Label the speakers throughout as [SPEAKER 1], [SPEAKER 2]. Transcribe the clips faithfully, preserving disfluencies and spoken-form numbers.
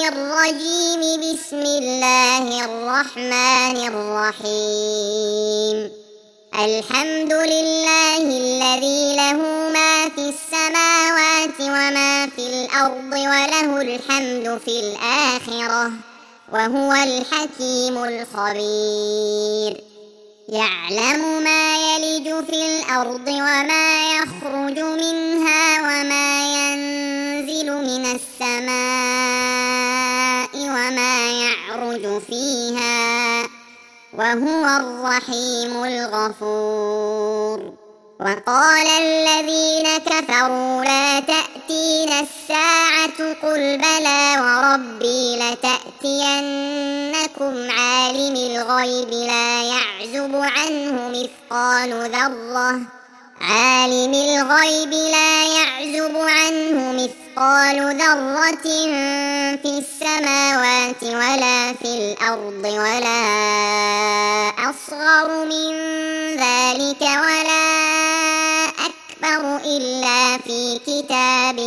[SPEAKER 1] الرجيم. بسم الله الرحمن الرحيم. الحمد لله الذي له ما في السماوات وما في الأرض وله الحمد في الآخرة وهو الحكيم الخبير. يعلم ما يلج في الأرض وما يخرج منها وما ينزل من السماء وما يعرج فيها وهو الرحيم الغفور. وقال الذين كفروا لا تأتينا الساعة قل بلى وربي لتأتينكم عالم الغيب لا يعزب عنه مثقال ذرة عالم الغيب لا يعزب عنه مثقال ذرة في السماوات ولا في الأرض ولا أصغر من ذلك ولا أكبر إلا في كتاب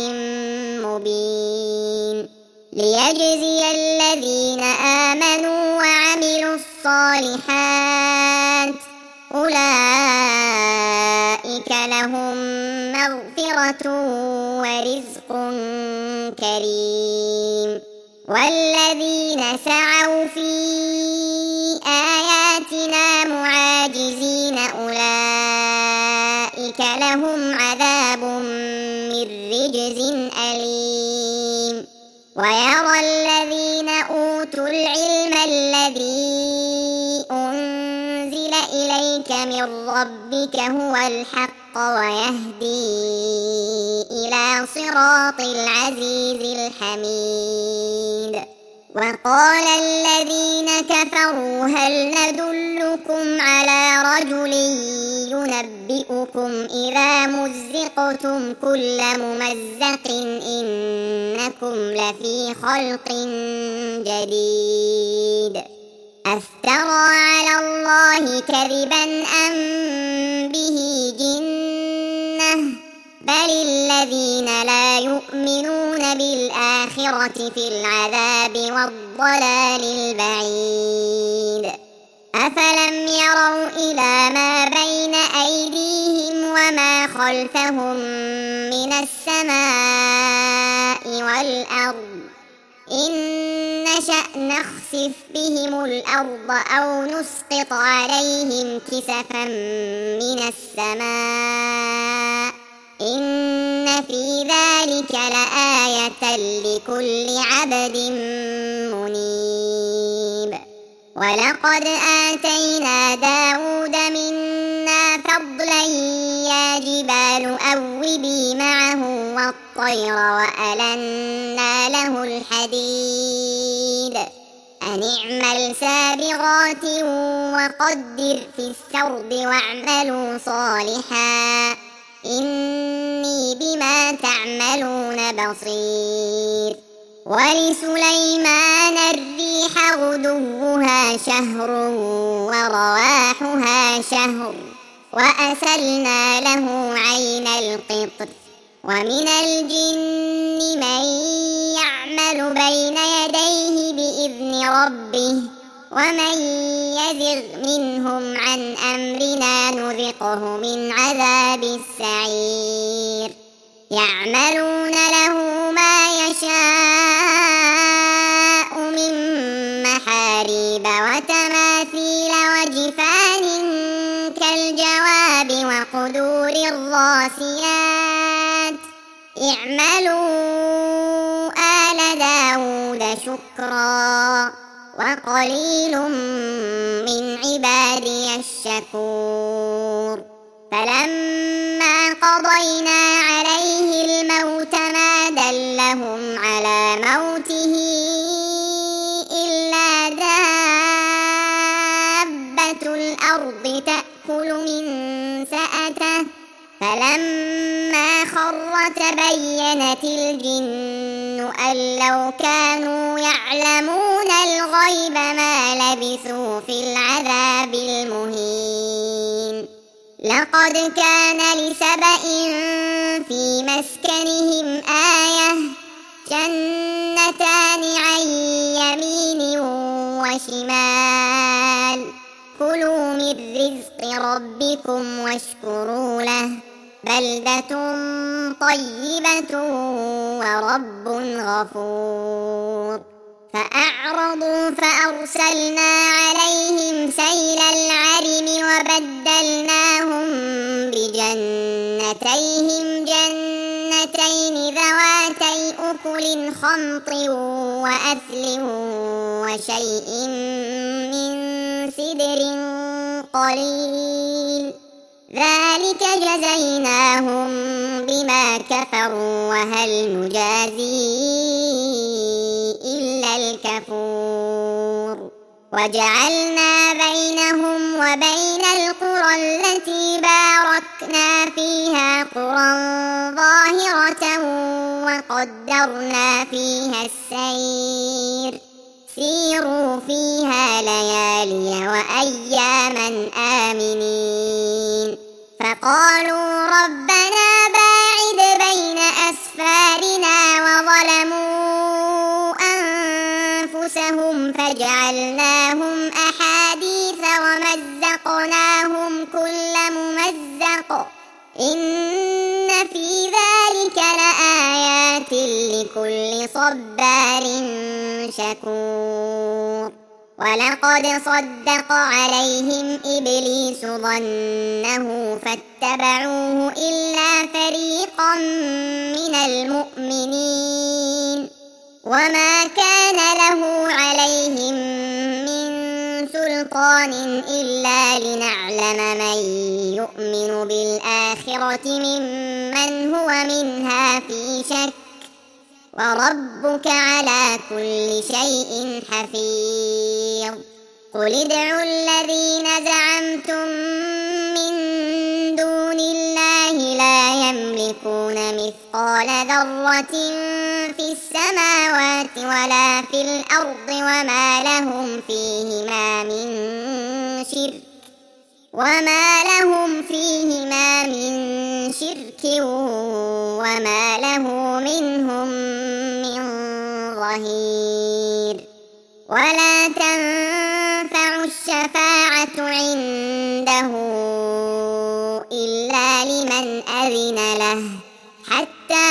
[SPEAKER 1] مبين ليجزي الذين آمنوا وعملوا الصالحات أولئك لهم مغفرة ورزق كريم. والذين سعوا في آياتنا معاجزين أولئك لهم عذاب من رجز أليم. ويرى الذين أوتوا العلم الذي أنزل إليك من ربك هو الحق ويهدي إلى صراط العزيز الحميد. وقال الذين كفروا هل ندلكم على رجل ينبئكم إذا مزقتم كل ممزق إنكم لفي خلق جديد أفترى على الله كذبا أم به جنة بل الذين لا يؤمنون بالآخرة في العذاب والضلال البعيد. أفلم يروا إلى ما بين أيديهم وما خلفهم من السماء والأرض إن نشأ نخسف بهم الأرض أو نسقط عليهم كسفا من السماء إن في ذلك لآية لكل عبد منيب. ولقد آتينا داود منا فضلا يا جبال أوبي معه والطير وألنا له الحديد أن اعمل سابغات وقدر في السرد واعملوا صالحا إني بما تعملون بصير. ولسليمان الريح غدوها شهر ورواحها شهر وأسلنا له عين القطر. ومن الجن من يعمل بين يديه بإذن ربه ومن يزغ منهم عن أمرنا نذقه من عذاب السعير. يعملون له ما يشاء من محاريب وتماثيل وجفان كالجواب وقدور الراسيات اعملوا آل داود شكرا وقليل من عبادي الشكور. فلما قضينا عليه الموت ما دلهم على موته إلا دابة الأرض تأكل من سأته فلما خر تبينت الجن أن لو كانوا يعلمون الغيب ما لبثوا في العذاب المهين. لقد كان لسبإ في مسكنهم آية جنتان عن يمين وشمال كلوا من رزق ربكم واشكروا له بلدة طيبة ورب غفور فأعرضوا فأرسلنا عليهم سيل العرم وبدلناهم بجنتيهم جنتين ذواتي أكل خمط وأثل وشيء من سدر قليل ذلك جزيناهم بما كفروا وهل نجازي إلا الكفور وجعلنا بينهم وبين القرى التي باركنا فيها قرى ظاهرة وقدرنا فيها السير سيروا فيها ليالي وأياما آمنين فقالوا ربنا باعد بين أسفارنا وظلموا أنفسهم فجعلناهم أحاديث ومزقناهم كل ممزق إن في ذلك لآيات لكل صبار شكور ولقد صدق عليهم إبليس ظنه فاتبعوه إلا فريقا من المؤمنين وما كان له عليهم من سلطان إلا لنعلم من يؤمن بالآخرة ممن هو منها في شك وربك على كل شيء حفيظ قل ادعوا الذين زعمتم من دون الله لا يملكون مثقال ذرة في السماوات ولا في الأرض وما لهم فيهما من شرك وما لهم فيهما من شرك وما له منهم من ظهير ولا تنفع الشفاعة عنده إلا لمن أذن له حتى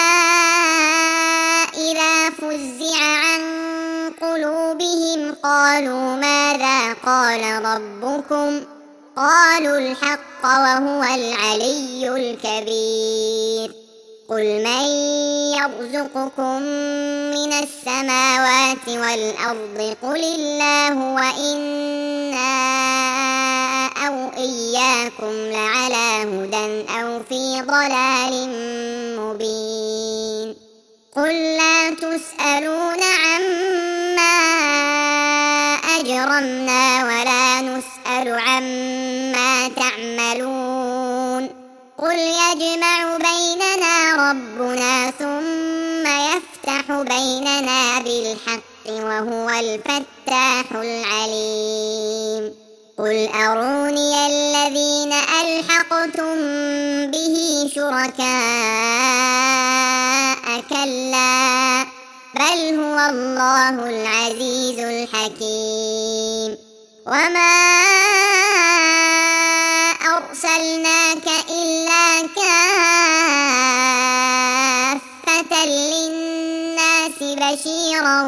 [SPEAKER 1] إذا فزع عن قلوبهم قالوا ماذا قال ربكم قالوا الحق وهو العلي الكبير قل من يرزقكم من السماوات والأرض قل الله وإنا أو إياكم لعلى هدى أو في ضلال مبين قل لا تسألون عما أجرمنا ولا نسأل عما تعملون قل يجمع بيننا ربنا ثم يفتح بيننا بالحق وهو الفتاح العليم قل أروني الذين ألحقتم به شركاء كلا بل هو الله العزيز الحكيم وما أرسلناك إلا كافة للناس بشيرا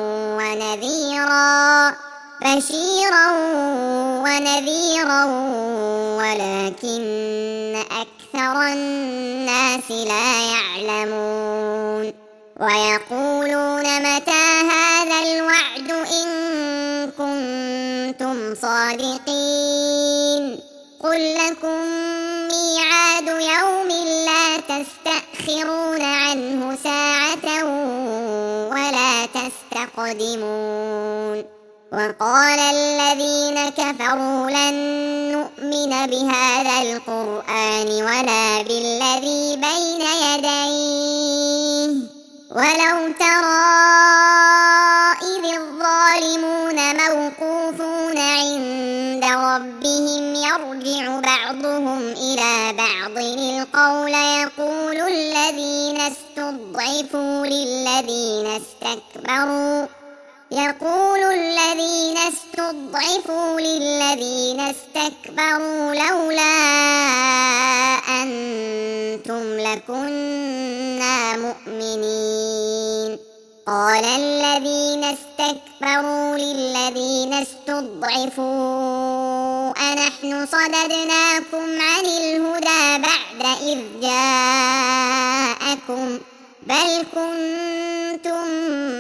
[SPEAKER 1] ونذيرا بشيرا ونذيرا ولكن أكثر الناس لا يعلمون ويقولون متى هذا الوعد إن كنتم صادقين قل لكم ميعاد يوم لا تستأخرون عنه ساعة ولا تستقدمون وقال الذين كفروا لن نؤمن بهذا القرآن ولا بالذي بين يديه ولو ترى إذ الظالمون موقوفون عند ربهم يرجع بعضهم إلى بعض القول يقول الذين استضعفوا للذين استكبروا يقول الذين استضعفوا للذين استكبروا لولا أنتم لكنا مؤمنين قال الذين استكبروا للذين استضعفوا أنحن صددناكم عن الهدى بعد إذ جاءكم بل كنتم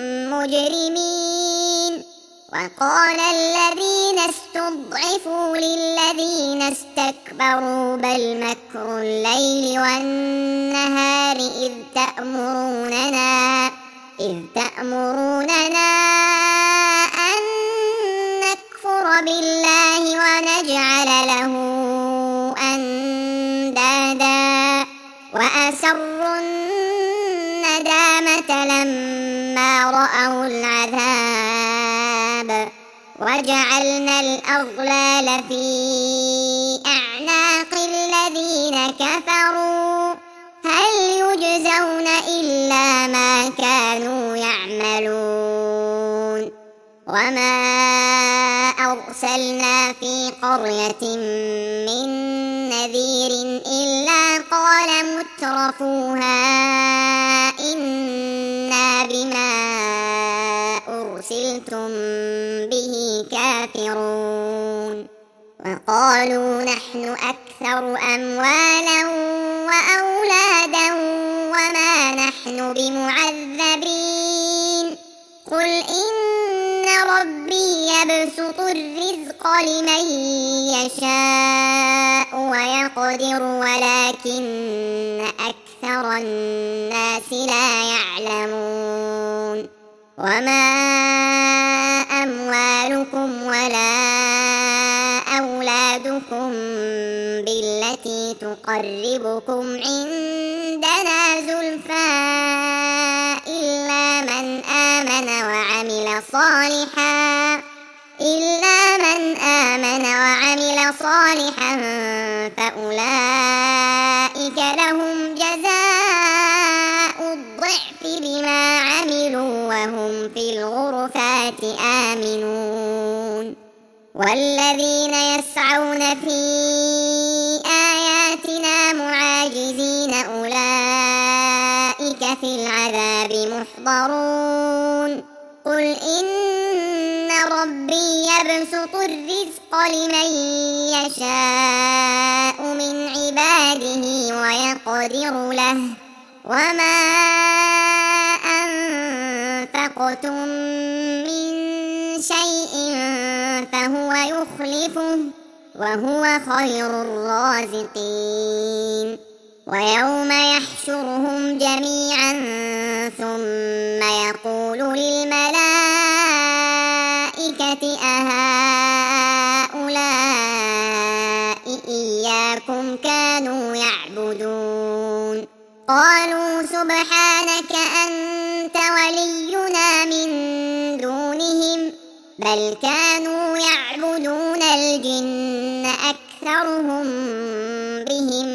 [SPEAKER 1] مجرمين وقال الذين استضعفوا للذين استكبروا بل مكر الليل والنهار إذ تأمروننا إذ تأمروننا أن نكفر بالله ونجعل له أندادا وأسروا الندامة لما رأوا العذاب وجعلنا الأغلال في أعناق الذين كفروا هل يجزون إلا ما كانوا يعملون وما أرسلنا في قرية من نذير إلا قال مترفوها إنا بما أرسلتم به كافرون وقالوا نحن أكثر أموالا وأولادا وما نحن بمعذبين قل إن ربي يبسط الرزق لمن يشاء ويقدر ولكن أكثر الناس لا يعلمون وما أموالكم ولا أولادكم بالتي تقربكم عندنا زلفى إلا من آمن وعمل صالحا إلا من آمن وعمل صالحا فأولئك لهم جزاء الضعف بما عملوا وهم في الغرفات آمنون والذين يسعون في آياتنا معاجزين أولئك في العذاب محضرون قل إن ربي يبسط الرزق لمن يشاء من عباده ويقدر له وما أنفقتم من شيء فهو يخلفه وهو خير الرازقين ويوم يحشرهم جميعا ثم يقول للملائكة أهؤلاء إياكم كانوا يعبدون قالوا سبحانك أنت ولينا من دونهم بل كانوا يعبدون الجن أكثرهم بهم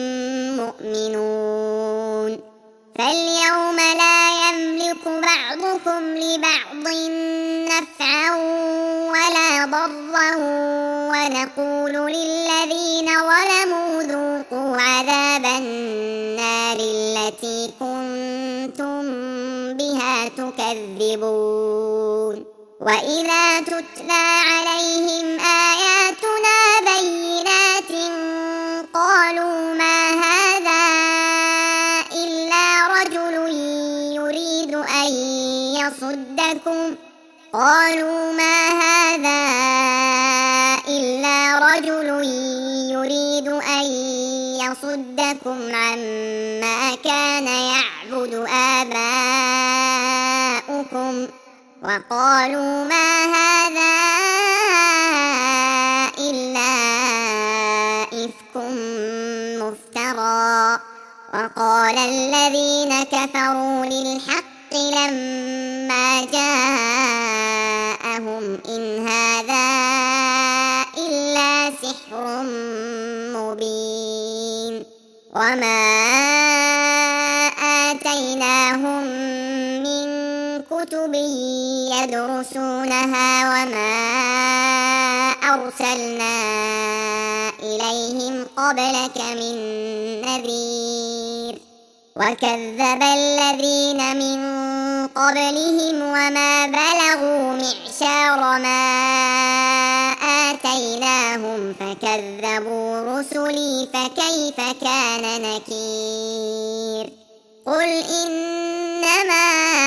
[SPEAKER 1] مؤمنون فاليوم لا يملك بعضكم لبعض نفعا ولا ضرا ونقول للذين ظلموا ذوقوا عذاب النار التي كنتم بها تكذبون وإذا تتلى عليهم آياتنا بينات قالوا ما هذا إلا رجل يريد أن يصدكم قالوا ما هذا إلا رجل يريد أن يصدكم عما كان يعبد آباؤكم وقالوا ما هذا إلا إفك مفترى وقال الذين كفروا للحق لما جاءهم إن هذا إلا سحر مبين وما آتينا آتيناهم من كتب يدرسونها وما أرسلنا إليهم قبلك من نذير وكذب الذين من قبلهم وما بلغوا معشار ما آتيناهم فكذبوا رسلي فكيف كان نكير قل إنما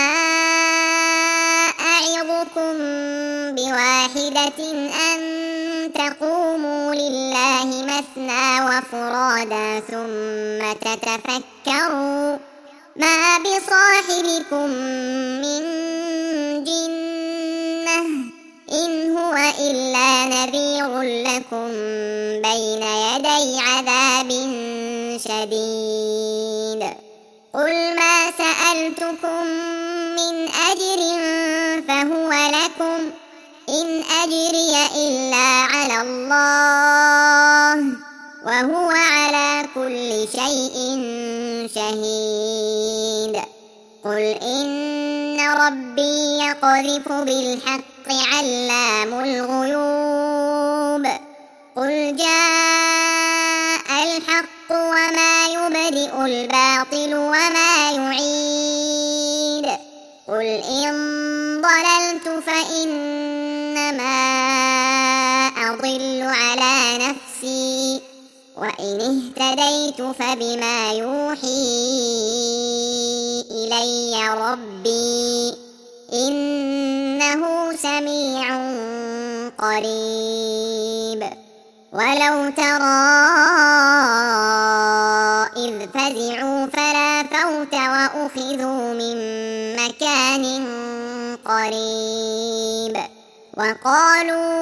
[SPEAKER 1] أعظكم بواحدة أن تقوموا لله مثنى وفرادا ثم تتفكروا ما بصاحبكم من جنة إن هو إلا نذير لكم بين يدي عذاب شديد قل ما سألتكم من أجر فهو لكم إن أجري إلا على الله وهو على كل شيء شهيد قل إن ربي يقذف بالحق علام الغيوب قل جاء الحق وما يبدئ الباطل وما يعيد قل إن ضللت فإنما أضل على نفسي وإن اهتديت فبما يوحي إلي ربي إنه سميع قريب ولو ترى إذ فزعوا فلا فوت وأخذوا من مكان قريب وقالوا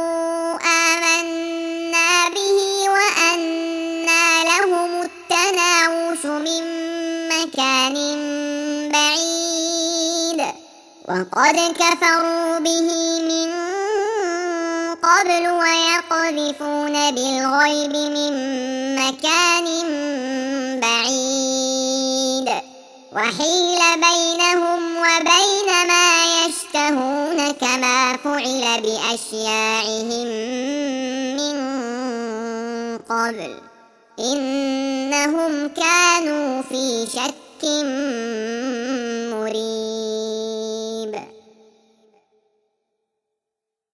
[SPEAKER 1] آمنا به وأنى لهم التناوش من مكان بعيد وقد كفروا به من قبل ويقذفون بالغيب من مكان بعيد وحيل بينهم وبين ما يشتهون كما فعل بأشياعهم من قبل إنهم كانوا في شك